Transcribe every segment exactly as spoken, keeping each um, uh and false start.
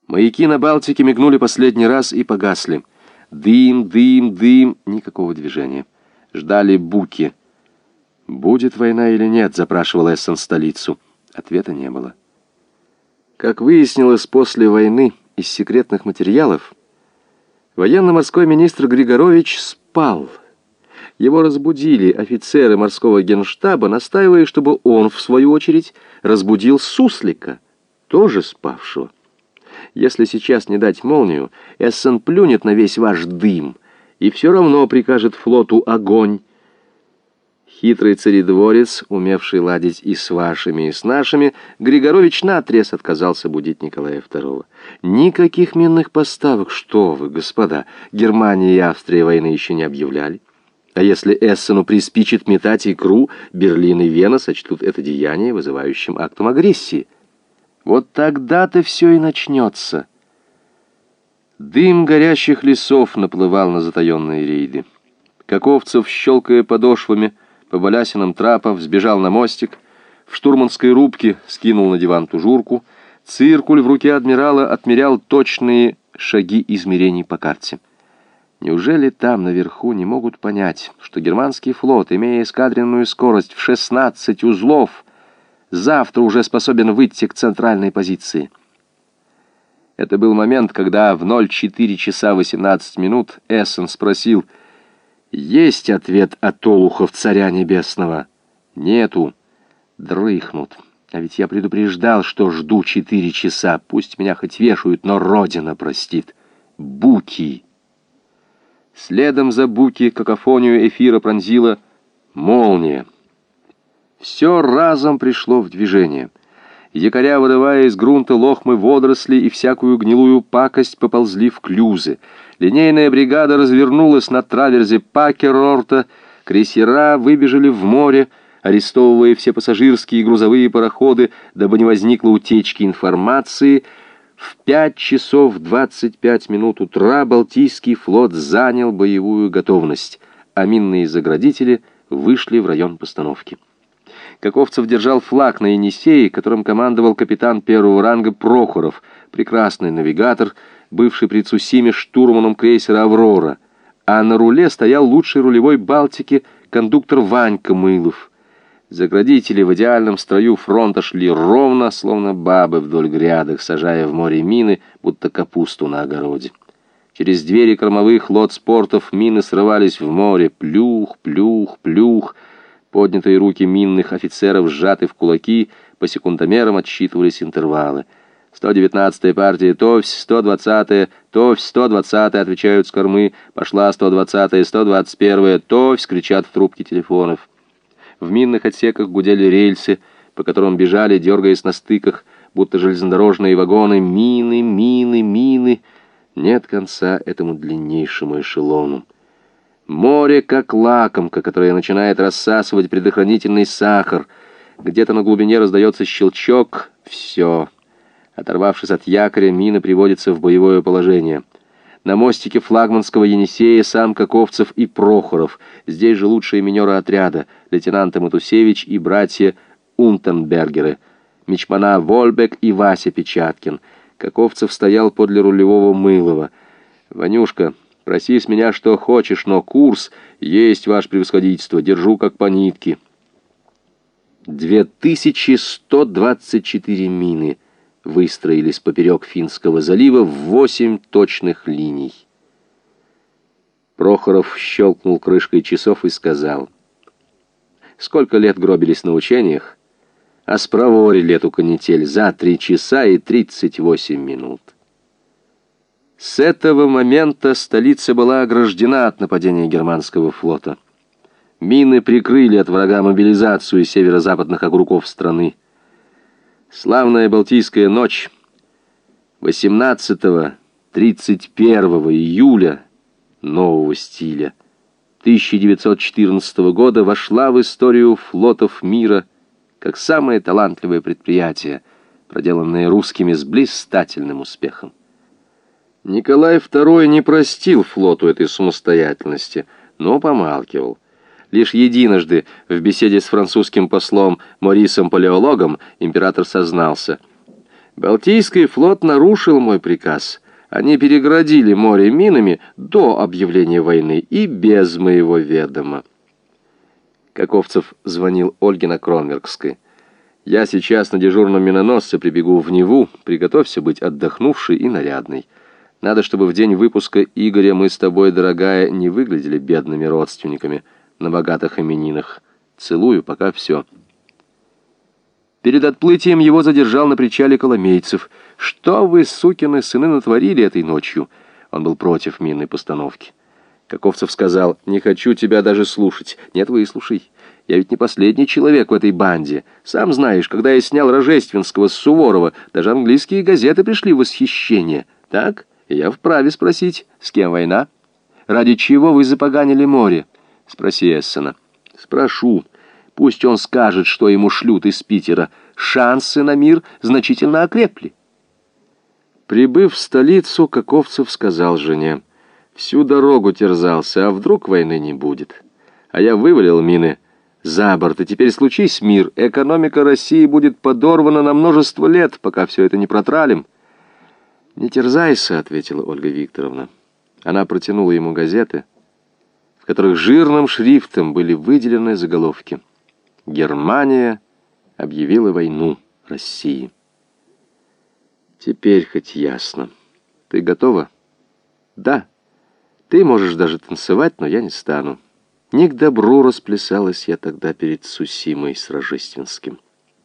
Маяки на Балтике мигнули последний раз и погасли. Дым, дым, дым, никакого движения. Ждали буки. «Будет война или нет?» — запрашивал Эссен столицу. Ответа не было. Как выяснилось после войны из секретных материалов, военно-морской министр Григорович спал. Его разбудили офицеры морского генштаба, настаивая, чтобы он, в свою очередь, разбудил Суслика, тоже спавшего. Если сейчас не дать молнию, Эссен плюнет на весь ваш дым и все равно прикажет флоту огонь. Хитрый царедворец, умевший ладить и с вашими, и с нашими, Григорович наотрез отказался будить Николая второго. Никаких минных поставок, что вы, господа, Германия и Австрия войны еще не объявляли. А если Эссену приспичит метать икру, Берлин и Вена сочтут это деяние вызывающим актом агрессии. Вот тогда-то все и начнется. Дым горящих лесов наплывал на затаенные рейды. Каковцев, щелкая подошвами по балясинам трапов, сбежал на мостик, в штурманской рубке скинул на диван тужурку, циркуль в руке адмирала отмерял точные шаги измерений по карте. Неужели там, наверху, не могут понять, что германский флот, имея эскадренную скорость в шестнадцать узлов, завтра уже способен выйти к центральной позиции? Это был момент, когда в ноль четыре часа восемнадцать минут Эссен спросил: «Есть ответ от олухов царя небесного?» «Нету. Дрыхнут. А ведь я предупреждал, что жду четыре часа. Пусть меня хоть вешают, но Родина простит. Буки!» Следом за буки какофонию эфира пронзила молния. Все разом пришло в движение. Якоря, вырывая из грунта лохмы водорослей и всякую гнилую пакость, поползли в клюзы. Линейная бригада развернулась на траверзе Пакерорта, крейсера выбежали в море, арестовывая все пассажирские и грузовые пароходы, дабы не возникло утечки информации. В пять часов двадцать пять минут утра Балтийский флот занял боевую готовность, а минные заградители вышли в район постановки. Каковцев держал флаг на Енисее, которым командовал капитан первого ранга Прохоров, прекрасный навигатор, бывший при Цусиме штурманом крейсера «Аврора», а на руле стоял лучший рулевой Балтики кондуктор Ванька Мылов. Заградители в идеальном строю фронта шли ровно, словно бабы вдоль грядок, сажая в море мины, будто капусту на огороде. Через двери кормовых лодспортов мины срывались в море. Плюх, плюх, плюх. Поднятые руки минных офицеров сжаты в кулаки, по секундомерам отсчитывались интервалы. сто девятнадцатая партия «Товсь», сто двадцатая «Товсь», сто двадцатая отвечают с кормы, пошла сто двадцатая, сто двадцать первая «Товсь», кричат в трубки телефонов. В минных отсеках гудели рельсы, по которым бежали, дергаясь на стыках, будто железнодорожные вагоны, мины, мины, мины. Нет конца этому длиннейшему эшелону. Море, как лакомка, которая начинает рассасывать предохранительный сахар. Где-то на глубине раздается щелчок. Все. Оторвавшись от якоря, мина приводится в боевое положение. На мостике флагманского Енисея сам Каковцев и Прохоров. Здесь же лучшие минеры отряда, лейтенанты Матусевич и братья Унтенбергеры, мичмана Вольбек и Вася Печаткин. Каковцев стоял подле рулевого Мылова. «Ванюшка, проси с меня что хочешь, но курс есть, ваше превосходительство, держу как по нитке». две тысячи сто двадцать четыре мины выстроились поперек Финского залива в восемь точных линий. Прохоров щелкнул крышкой часов и сказал: «Сколько лет гробились на учениях, а спроворили эту канитель за три часа и тридцать восемь минут». С этого момента столица была ограждена от нападения германского флота. Мины прикрыли от врага мобилизацию северо-западных округов страны. Славная Балтийская ночь восемнадцатого-тридцать первого июля нового стиля тысяча девятьсот четырнадцатого года вошла в историю флотов мира как самое талантливое предприятие, проделанное русскими с блистательным успехом. Николай второй не простил флоту этой самостоятельности, но помалкивал. Лишь единожды в беседе с французским послом Морисом Палеологом император сознался: Балтийский флот нарушил мой приказ. Они перегородили море минами до объявления войны и без моего ведома. Каковцев звонил Ольге на Кронверкской. «Я сейчас на дежурном миноносце прибегу в Неву. Приготовься быть отдохнувшей и нарядной. Надо, чтобы в день выпуска Игоря мы с тобой, дорогая, не выглядели бедными родственниками на богатых именинах. Целую, пока все». Перед отплытием его задержал на причале Коломейцев. «Что вы, сукины сыны, натворили этой ночью?» Он был против минной постановки. Каковцев сказал: «Не хочу тебя даже слушать». «Нет, выслушай. Я ведь не последний человек в этой банде. Сам знаешь, когда я снял Рожественского с Суворова, даже английские газеты пришли в восхищение. Так? И я вправе спросить, с кем война? Ради чего вы запоганили море?» Спроси Эссена. «Спрошу. Пусть он скажет, что ему шлют из Питера. Шансы на мир значительно окрепли». Прибыв в столицу, Каковцев сказал жене: «Всю дорогу терзался, а вдруг войны не будет? А я вывалил мины за борт, и теперь случись мир, экономика России будет подорвана на множество лет, пока все это не протралим». «Не терзайся», — ответила Ольга Викторовна. Она протянула ему газеты, в которых жирным шрифтом были выделены заголовки: «Германия объявила войну России». «Теперь хоть ясно. Ты готова?» «Да. Ты можешь даже танцевать, но я не стану. Не к добру расплясалась я тогда перед Сусимой с Рожественским».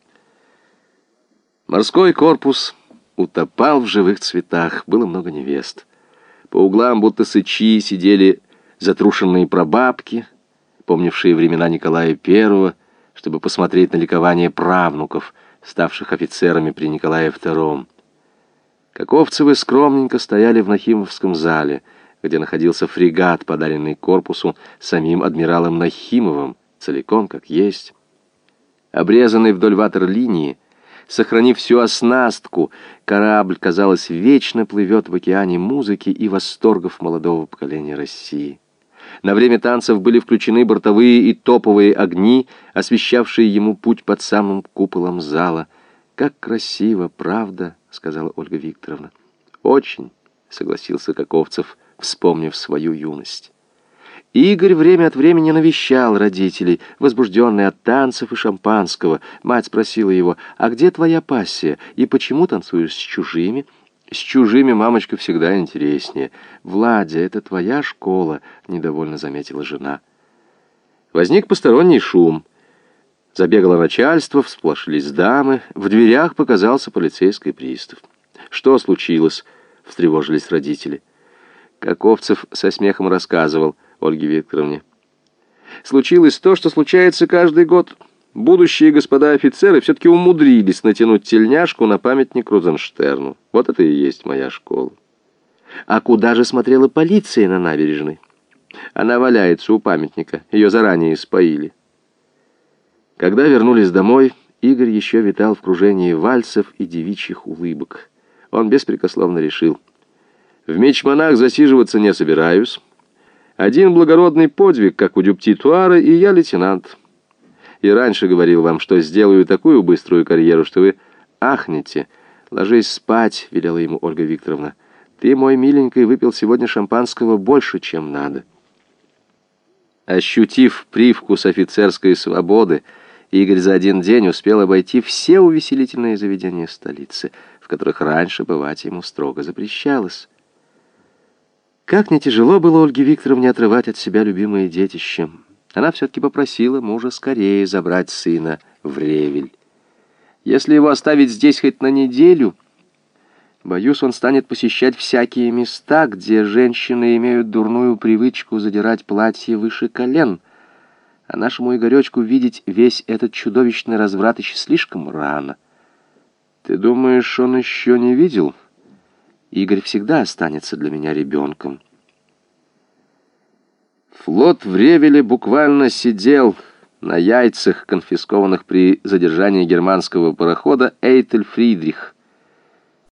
Морской корпус утопал в живых цветах. Было много невест. По углам, будто сычи, сидели затрушенные прабабки, помнившие времена Николая Первого, чтобы посмотреть на ликование правнуков, ставших офицерами при Николае Втором. Каковцевы скромненько стояли в Нахимовском зале, где находился фрегат, подаренный корпусу самим адмиралом Нахимовым, целиком как есть. Обрезанный вдоль ватерлинии, сохранив всю оснастку, корабль, казалось, вечно плывет в океане музыки и восторгов молодого поколения России. На время танцев были включены бортовые и топовые огни, освещавшие ему путь под самым куполом зала. «Как красиво, правда?» — сказала Ольга Викторовна. «Очень», — согласился Каковцев, вспомнив свою юность. Игорь время от времени навещал родителей, возбужденный от танцев и шампанского. Мать спросила его: «А где твоя пассия? И почему танцуешь с чужими?» «С чужими, мамочка, всегда интереснее». «Владя, это твоя школа», — недовольно заметила жена. Возник посторонний шум. Забегало начальство, всполошились дамы. В дверях показался полицейский пристав. «Что случилось?» — встревожились родители. Каковцев со смехом рассказывал Ольге Викторовне. «Случилось то, что случается каждый год. Будущие господа офицеры все-таки умудрились натянуть тельняшку на памятник Розенштерну. Вот это и есть моя школа». «А куда же смотрела полиция на набережной?» «Она валяется у памятника. Ее заранее испоили». Когда вернулись домой, Игорь еще витал в кружении вальсов и девичьих улыбок. Он беспрекословно решил: в меч-монах засиживаться не собираюсь. Один благородный подвиг, как у Дюптитуара, и я лейтенант. И раньше говорил вам, что сделаю такую быструю карьеру, что вы ахнете. Ложись спать, велела ему Ольга Викторовна. Ты, мой миленький, выпил сегодня шампанского больше, чем надо. Ощутив привкус офицерской свободы, Игорь за один день успел обойти все увеселительные заведения столицы, в которых раньше бывать ему строго запрещалось. Как не тяжело было Ольге Викторовне отрывать от себя любимое детище. Она все-таки попросила мужа скорее забрать сына в Ревель. Если его оставить здесь хоть на неделю, боюсь, он станет посещать всякие места, где женщины имеют дурную привычку задирать платье выше колен. А нашему Игоречку видеть весь этот чудовищный разврат еще слишком рано. Ты думаешь, он еще не видел? Игорь всегда останется для меня ребенком. Флот в Ревеле буквально сидел на яйцах, конфискованных при задержании германского парохода «Эйтель Фридрих».